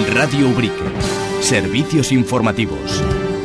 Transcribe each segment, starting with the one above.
Radio Ubrique. Servicios informativos.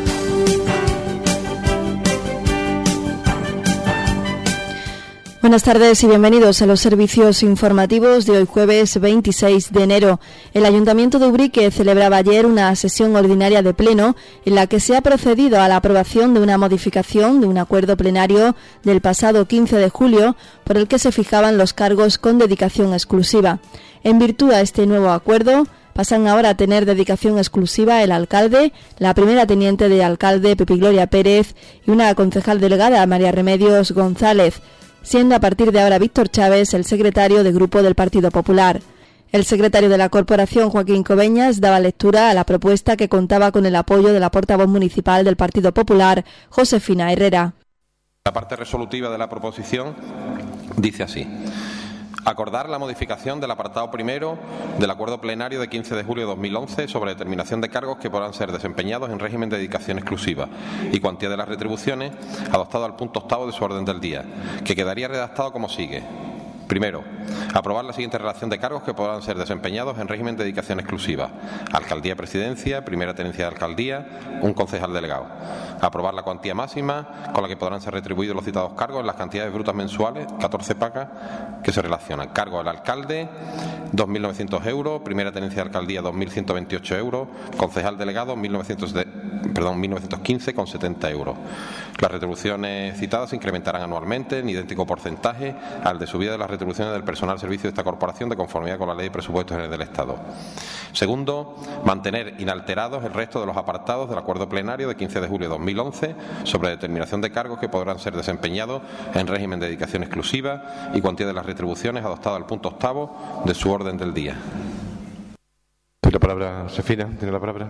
Buenas tardes y bienvenidos a los servicios informativos de hoy jueves 26 de enero. El Ayuntamiento de Ubrique celebraba ayer una sesión ordinaria de pleno en la que se ha procedido a la aprobación de una modificación de un acuerdo plenario del pasado 15 de julio por el que se fijaban los cargos con dedicación exclusiva. En virtud a este nuevo acuerdo, pasan ahora a tener dedicación exclusiva el alcalde, la primera teniente de alcalde Pepi Gloria Pérez y una concejal delegada María Remedios González, siendo a partir de ahora Víctor Chávez el secretario de Grupo del Partido Popular. El secretario de la Corporación, Joaquín Cobeñas, daba lectura a la propuesta que contaba con el apoyo de la portavoz municipal del Partido Popular, Josefina Herrera. La parte resolutiva de la proposición dice así: acordar la modificación del apartado primero del acuerdo plenario de 15 de julio de 2011 sobre determinación de cargos que podrán ser desempeñados en régimen de dedicación exclusiva y cuantía de las retribuciones, adoptado al punto octavo de su orden del día, que quedaría redactado como sigue. Primero, aprobar la siguiente relación de cargos que podrán ser desempeñados en régimen de dedicación exclusiva: alcaldía-presidencia, primera tenencia de alcaldía, un concejal delegado. Aprobar la cuantía máxima con la que podrán ser retribuidos los citados cargos en las cantidades brutas mensuales, 14 pagas, que se relacionan. Cargo del alcalde, 2.900 euros, primera tenencia de alcaldía, 2.128 euros, concejal delegado, 1.915 con 70 euros. Las retribuciones citadas se incrementarán anualmente en idéntico porcentaje al de subida de las retribuciones del personal al servicio de esta corporación de conformidad con la Ley de Presupuestos Generales del Estado. Segundo, mantener inalterados el resto de los apartados del acuerdo plenario de 15 de julio de 2011 sobre determinación de cargos que podrán ser desempeñados en régimen de dedicación exclusiva y cuantía de las retribuciones adoptada al punto octavo de su orden del día. Tiene la palabra Josefina, tiene la palabra.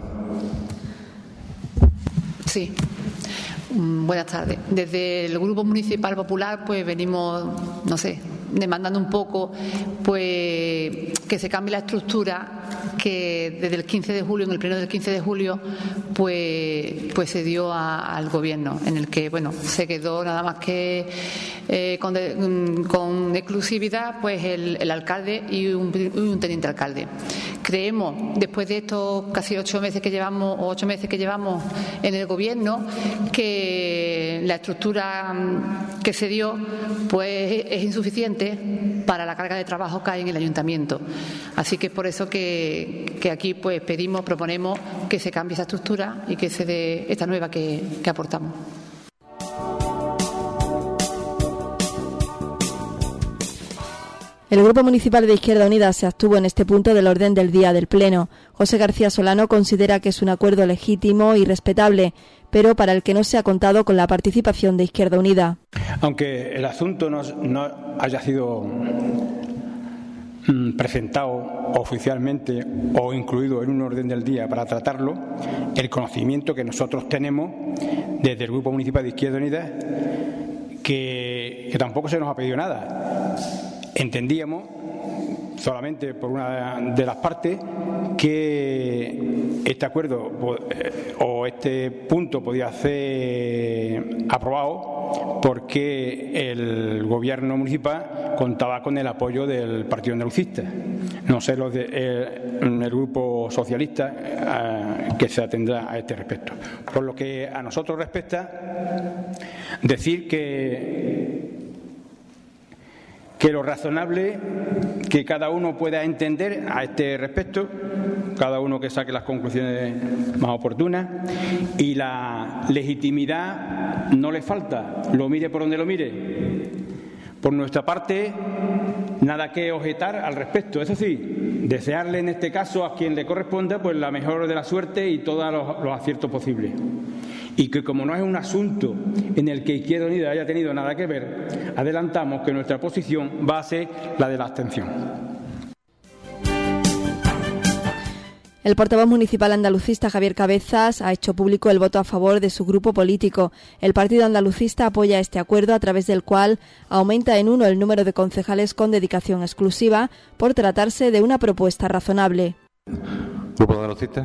Sí. Buenas tardes. Desde el Grupo Municipal Popular pues venimos, demandando un poco pues que se cambie la estructura que desde el 15 de julio, en el pleno del 15 de julio, pues se dio al Gobierno, en el que se quedó nada más que con exclusividad pues el alcalde y un teniente alcalde. Creemos, después de estos casi 8 meses que llevamos en el Gobierno, que la estructura que se dio pues es insuficiente para la carga de trabajo que hay en el Ayuntamiento. Así que es por eso que aquí pues proponemos que se cambie esa estructura y que se dé esta nueva que aportamos. El Grupo Municipal de Izquierda Unida se abstuvo en este punto del orden del día del Pleno. José García Solano considera que es un acuerdo legítimo y respetable, pero para el que no se ha contado con la participación de Izquierda Unida. Aunque el asunto no haya sido presentado oficialmente o incluido en un orden del día para tratarlo, el conocimiento que nosotros tenemos desde el Grupo Municipal de Izquierda Unida, que tampoco se nos ha pedido nada. Entendíamos, solamente por una de las partes, que este acuerdo o este punto podía ser aprobado porque el Gobierno municipal contaba con el apoyo del Partido Andalucista. No sé los el Grupo Socialista que se atendrá a este respecto. Por lo que a nosotros respecta, decir que lo razonable que cada uno pueda entender a este respecto, cada uno que saque las conclusiones más oportunas, y la legitimidad no le falta, lo mire por donde lo mire. Por nuestra parte, nada que objetar al respecto. Eso sí, desearle en este caso a quien le corresponda pues la mejor de la suerte y todos los aciertos posibles. Y que como no es un asunto en el que Izquierda Unida haya tenido nada que ver, adelantamos que nuestra posición va a ser la de la abstención. El portavoz municipal andalucista Javier Cabezas ha hecho público el voto a favor de su grupo político. El partido andalucista apoya este acuerdo a través del cual aumenta en 1 el número de concejales con dedicación exclusiva por tratarse de una propuesta razonable. ¿Grupo andalucista?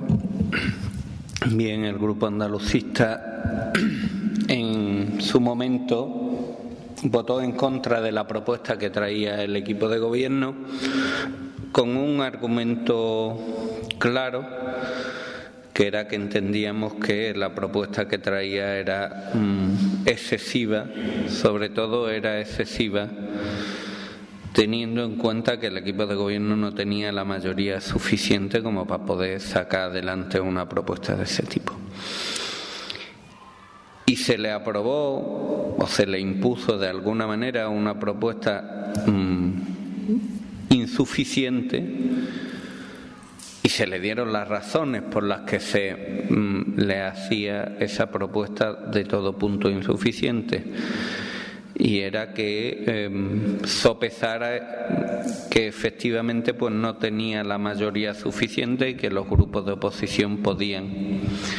Bien, el Grupo Andalucista en su momento votó en contra de la propuesta que traía el equipo de gobierno con un argumento claro, que era que entendíamos que la propuesta que traía era excesiva, sobre todo era excesiva teniendo en cuenta que el equipo de gobierno no tenía la mayoría suficiente como para poder sacar adelante una propuesta de ese tipo. Y se le aprobó o se le impuso de alguna manera una propuesta insuficiente y se le dieron las razones por las que se le hacía esa propuesta de todo punto insuficiente. Y era que sopesara que efectivamente pues no tenía la mayoría suficiente y que los grupos de oposición podían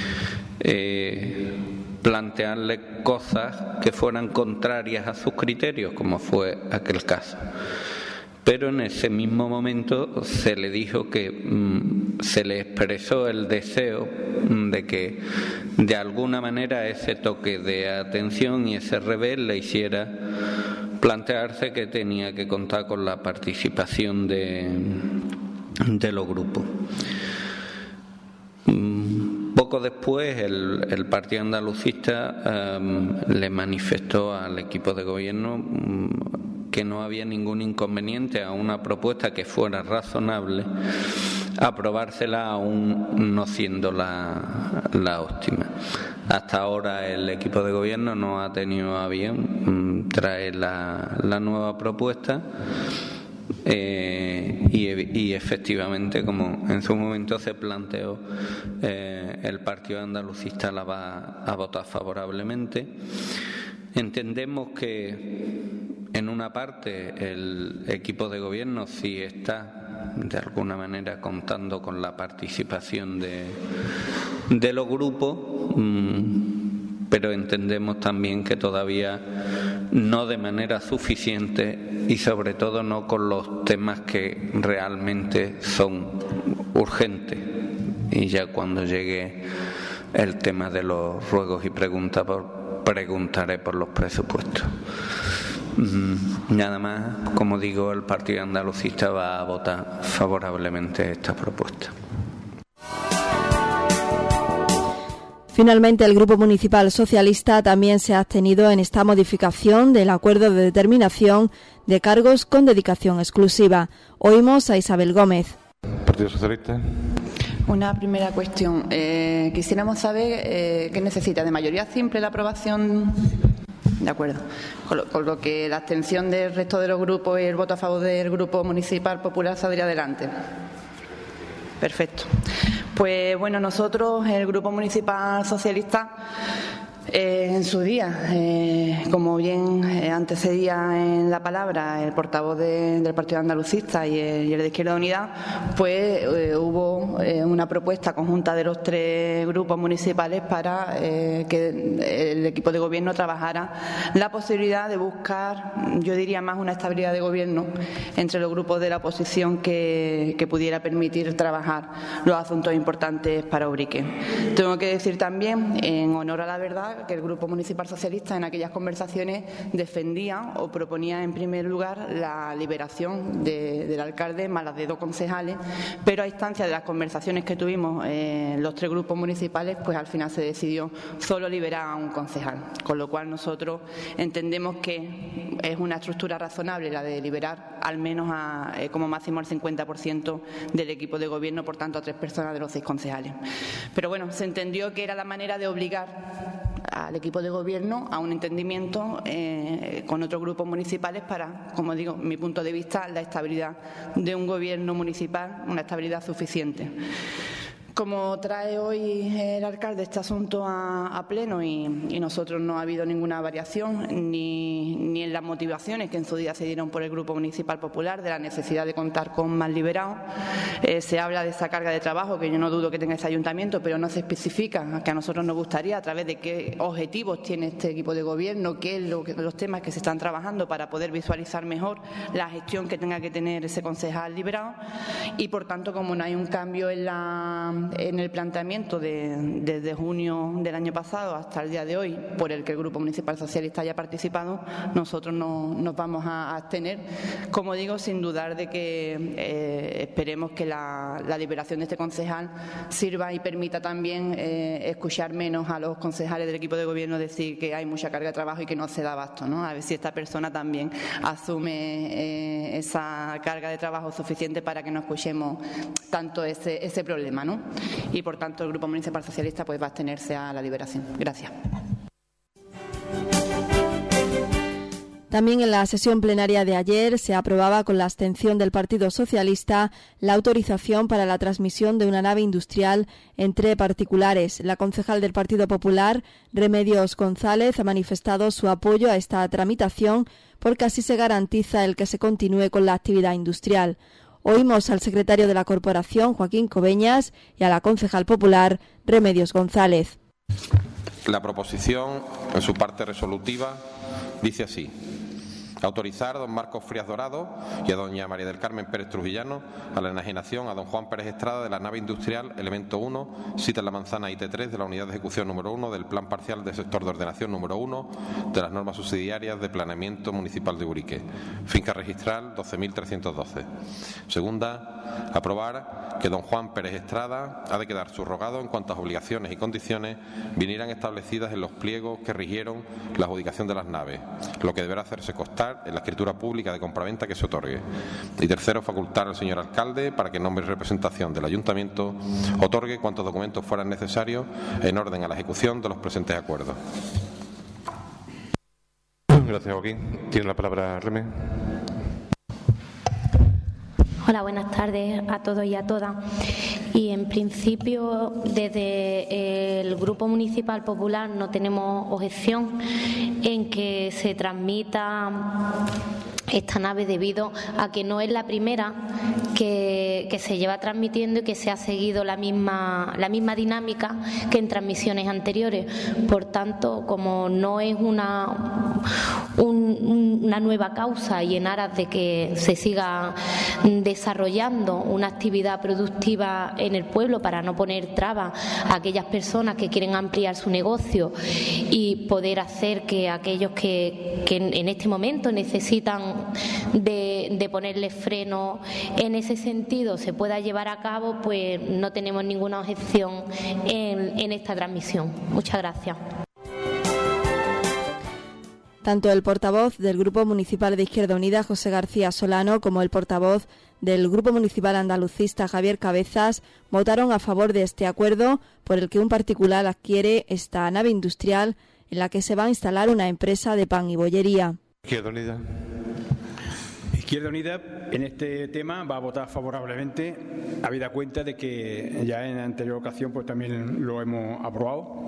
plantearle cosas que fueran contrarias a sus criterios, como fue aquel caso. Pero en ese mismo momento se le dijo que se le expresó el deseo de que de alguna manera ese toque de atención y ese revés le hiciera plantearse que tenía que contar con la participación de los grupos. Poco después el Partido Andalucista le manifestó al equipo de gobierno que no había ningún inconveniente a una propuesta que fuera razonable aprobársela aún no siendo la óptima. Hasta ahora el equipo de gobierno no ha tenido a bien traer la nueva propuesta y efectivamente, como en su momento se planteó, el Partido Andalucista la va a votar favorablemente. Entendemos que en una parte el equipo de gobierno sí está de alguna manera contando con la participación de los grupos, pero entendemos también que todavía no de manera suficiente y sobre todo no con los temas que realmente son urgentes. Y ya cuando llegue el tema de los ruegos y preguntas, preguntaré por los presupuestos. Nada más, como digo, el Partido Andalucista va a votar favorablemente esta propuesta. Finalmente, el Grupo Municipal Socialista también se ha abstenido en esta modificación del acuerdo de determinación de cargos con dedicación exclusiva. Oímos a Isabel Gómez. Partido Socialista. Una primera cuestión. Quisiéramos saber qué necesita de mayoría simple la aprobación. De acuerdo. Con lo que la abstención del resto de los grupos y el voto a favor del Grupo Municipal Popular saldría adelante. Perfecto. Pues bueno, nosotros, el Grupo Municipal Socialista, en su día, como bien antecedía en la palabra el portavoz del Partido Andalucista y el de Izquierda Unida, pues hubo una propuesta conjunta de los tres grupos municipales para que el equipo de gobierno trabajara la posibilidad de buscar, yo diría más una estabilidad de gobierno entre los grupos de la oposición que pudiera permitir trabajar los asuntos importantes para Ubrique. Tengo que decir también, en honor a la verdad, que el Grupo Municipal Socialista en aquellas conversaciones defendía o proponía en primer lugar la liberación del alcalde más las de 2 concejales, pero a instancia de las conversaciones que tuvimos los tres grupos municipales, pues al final se decidió solo liberar a un concejal, con lo cual nosotros entendemos que es una estructura razonable la de liberar al menos como máximo al 50% del equipo de gobierno, por tanto a 3 personas de los 6 concejales. Pero bueno, se entendió que era la manera de obligar al equipo de gobierno a un entendimiento con otros grupos municipales para, como digo, mi punto de vista, la estabilidad de un gobierno municipal, una estabilidad suficiente. Como trae hoy el alcalde este asunto a pleno y nosotros no ha habido ninguna variación ni en las motivaciones que en su día se dieron por el Grupo Municipal Popular de la necesidad de contar con más liberados. Se habla de esa carga de trabajo que yo no dudo que tenga ese ayuntamiento, pero no se especifica, que a nosotros nos gustaría a través de qué objetivos tiene este equipo de gobierno, qué es los temas que se están trabajando para poder visualizar mejor la gestión que tenga que tener ese concejal liberado y, por tanto, como no hay un cambio en la en el planteamiento desde junio del año pasado hasta el día de hoy, por el que el Grupo Municipal Socialista haya participado, nosotros no nos vamos a abstener, como digo, sin dudar de que esperemos que la liberación de este concejal sirva y permita también escuchar menos a los concejales del equipo de gobierno decir que hay mucha carga de trabajo y que no se da abasto, ¿no? A ver si esta persona también asume esa carga de trabajo suficiente para que no escuchemos tanto ese problema, ¿no? Y por tanto el Grupo Municipal Socialista pues va a abstenerse a la liberación. Gracias. También en la sesión plenaria de ayer se aprobaba con la abstención del Partido Socialista la autorización para la transmisión de una nave industrial entre particulares. La concejal del Partido Popular, Remedios González, ha manifestado su apoyo a esta tramitación porque así se garantiza el que se continúe con la actividad industrial. Oímos al secretario de la corporación, Joaquín Cobeñas, y a la concejal popular, Remedios González. La proposición, en su parte resolutiva, dice así: autorizar a don Marcos Frías Dorado y a doña María del Carmen Pérez Trujillano a la enajenación a don Juan Pérez Estrada de la nave industrial Elemento 1, sita en la manzana IT3 de la unidad de ejecución número 1 del Plan Parcial de Sector de Ordenación número 1 de las normas subsidiarias de planeamiento municipal de Ubrique, finca registral 12.312. Segunda, aprobar que don Juan Pérez Estrada ha de quedar subrogado en cuantas obligaciones y condiciones vinieran establecidas en los pliegos que rigieron la adjudicación de las naves, lo que deberá hacerse constar en la escritura pública de compraventa que se otorgue. Y tercero, facultar al señor alcalde para que en nombre y representación del ayuntamiento otorgue cuantos documentos fueran necesarios en orden a la ejecución de los presentes acuerdos. Gracias, Joaquín. Tiene la palabra Reme. Hola, buenas tardes a todos y a todas. Y en principio, desde el Grupo Municipal Popular no tenemos objeción en que se transmita esta nave debido a que no es la primera que se lleva transmitiendo y que se ha seguido la misma dinámica que en transmisiones anteriores. Por tanto, como no es una nueva causa y en aras de que se siga desarrollando una actividad productiva en el pueblo para no poner trabas a aquellas personas que quieren ampliar su negocio y poder hacer que aquellos que en este momento necesitan de ponerle freno en ese sentido se pueda llevar a cabo, pues no tenemos ninguna objeción en esta transmisión. Muchas gracias. Tanto el portavoz del Grupo Municipal de Izquierda Unida, José García Solano, como el portavoz del Grupo Municipal Andalucista, Javier Cabezas, votaron a favor de este acuerdo por el que un particular adquiere esta nave industrial en la que se va a instalar una empresa de pan y bollería. Izquierda Unida. Izquierda Unida en este tema va a votar favorablemente, habida cuenta de que ya en la anterior ocasión pues también lo hemos aprobado.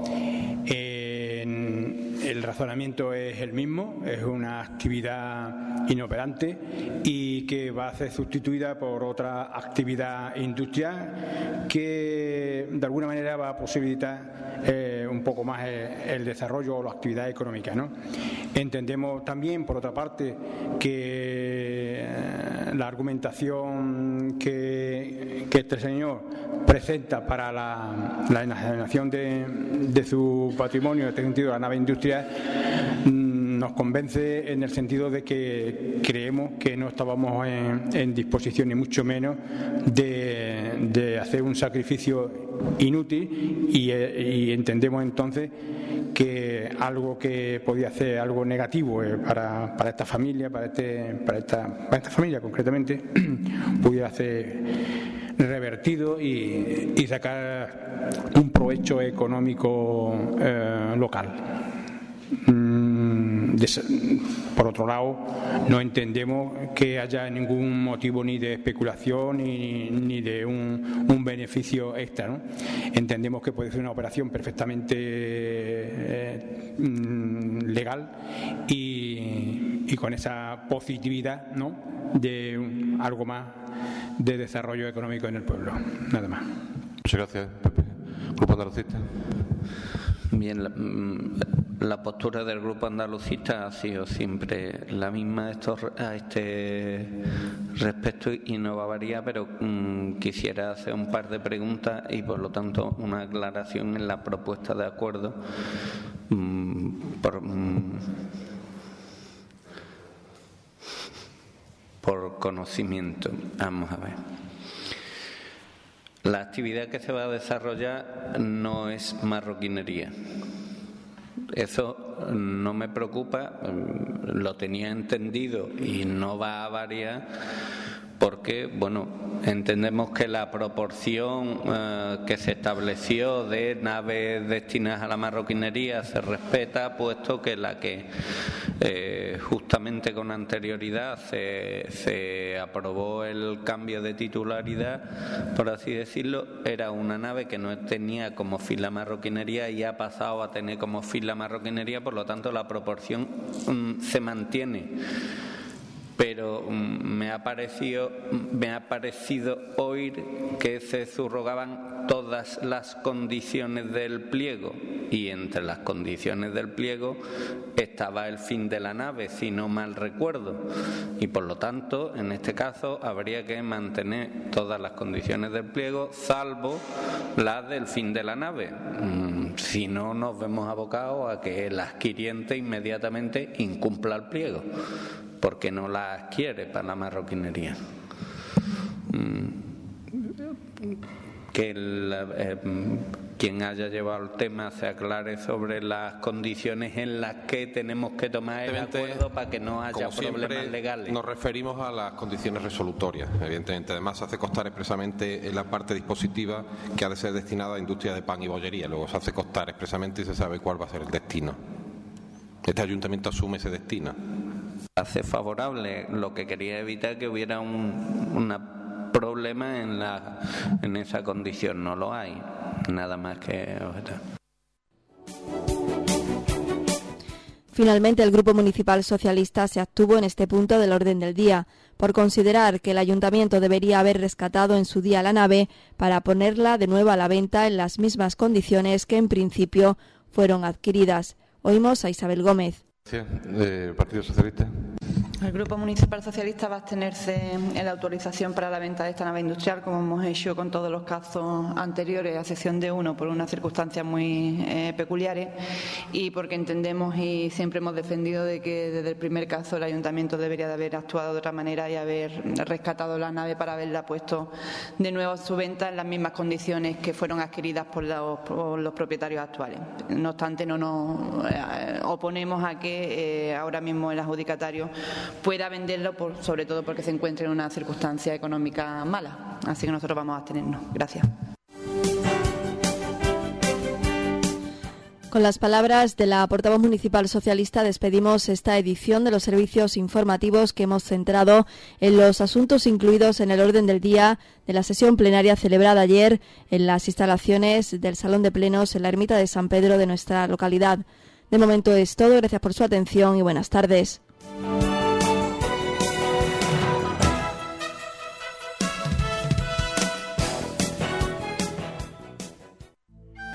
El razonamiento es el mismo, es una actividad inoperante y que va a ser sustituida por otra actividad industrial que de alguna manera va a posibilitar un poco más el desarrollo o la actividad económica, ¿no? Entendemos también, por otra parte, que la argumentación que este señor presenta para la enajenación de su patrimonio, en este sentido la nave industrial, nos convence en el sentido de que creemos que no estábamos en disposición, ni mucho menos, de hacer un sacrificio inútil y entendemos entonces que algo que podía ser algo negativo para esta familia, para esta familia concretamente, pudiera ser revertido y sacar un provecho económico local. Por otro lado, no entendemos que haya ningún motivo ni de especulación ni de un beneficio extra, ¿no? Entendemos que puede ser una operación perfectamente legal y con esa positividad, ¿no?, de algo más de desarrollo económico en el pueblo. Nada más. Muchas gracias, Pepe. Grupo Andalucista. Bien, la postura del Grupo Andalucista ha sido siempre la misma a este respecto y no varía, pero quisiera hacer un par de preguntas y por lo tanto una aclaración en la propuesta de acuerdo por conocimiento. Vamos a ver. La actividad que se va a desarrollar no es marroquinería. Eso no me preocupa, lo tenía entendido y no va a variar porque, bueno, entendemos que la proporción que se estableció de naves destinadas a la marroquinería se respeta, puesto que la que justamente con anterioridad se aprobó el cambio de titularidad, por así decirlo, era una nave que no tenía como fin la marroquinería y ha pasado a tener como fin la marroquinería, por lo tanto la proporción se mantiene. Pero me ha parecido oír que se subrogaban todas las condiciones del pliego, y entre las condiciones del pliego estaba el fin de la nave, si no mal recuerdo, y por lo tanto en este caso habría que mantener todas las condiciones del pliego salvo las del fin de la nave. Si no, nos vemos abocados a que el adquiriente inmediatamente incumpla el pliego porque no la adquiere para la marroquinería. Que quien haya llevado el tema se aclare sobre las condiciones en las que tenemos que tomar el acuerdo para que no haya problemas legales. Nos referimos a las condiciones resolutorias, evidentemente. Además, se hace constar expresamente en la parte dispositiva que ha de ser destinada a industria de pan y bollería. Luego se hace constar expresamente y se sabe cuál va a ser el destino. Este ayuntamiento asume ese destino. Hace favorable, lo que quería evitar que hubiera un problema en esa condición. No lo hay, nada más que objetar. Finalmente, el Grupo Municipal Socialista se abstuvo en este punto del orden del día, por considerar que el Ayuntamiento debería haber rescatado en su día la nave para ponerla de nuevo a la venta en las mismas condiciones que en principio fueron adquiridas. Oímos a Isabel Gómez. Partido Socialista. El Grupo Municipal Socialista va a abstenerse en la autorización para la venta de esta nave industrial, como hemos hecho con todos los casos anteriores, a excepción de uno, por unas circunstancias muy peculiares, y porque entendemos y siempre hemos defendido de que desde el primer caso el Ayuntamiento debería de haber actuado de otra manera y haber rescatado la nave para haberla puesto de nuevo a su venta en las mismas condiciones que fueron adquiridas por los propietarios actuales. No obstante, no nos oponemos a que ahora mismo el adjudicatario pueda venderlo, sobre todo porque se encuentra en una circunstancia económica mala. Así que nosotros vamos a abstenernos. Gracias. Con las palabras de la portavoz municipal socialista despedimos esta edición de los servicios informativos que hemos centrado en los asuntos incluidos en el orden del día de la sesión plenaria celebrada ayer en las instalaciones del Salón de Plenos en la Ermita de San Pedro de nuestra localidad. De momento es todo. Gracias por su atención y buenas tardes.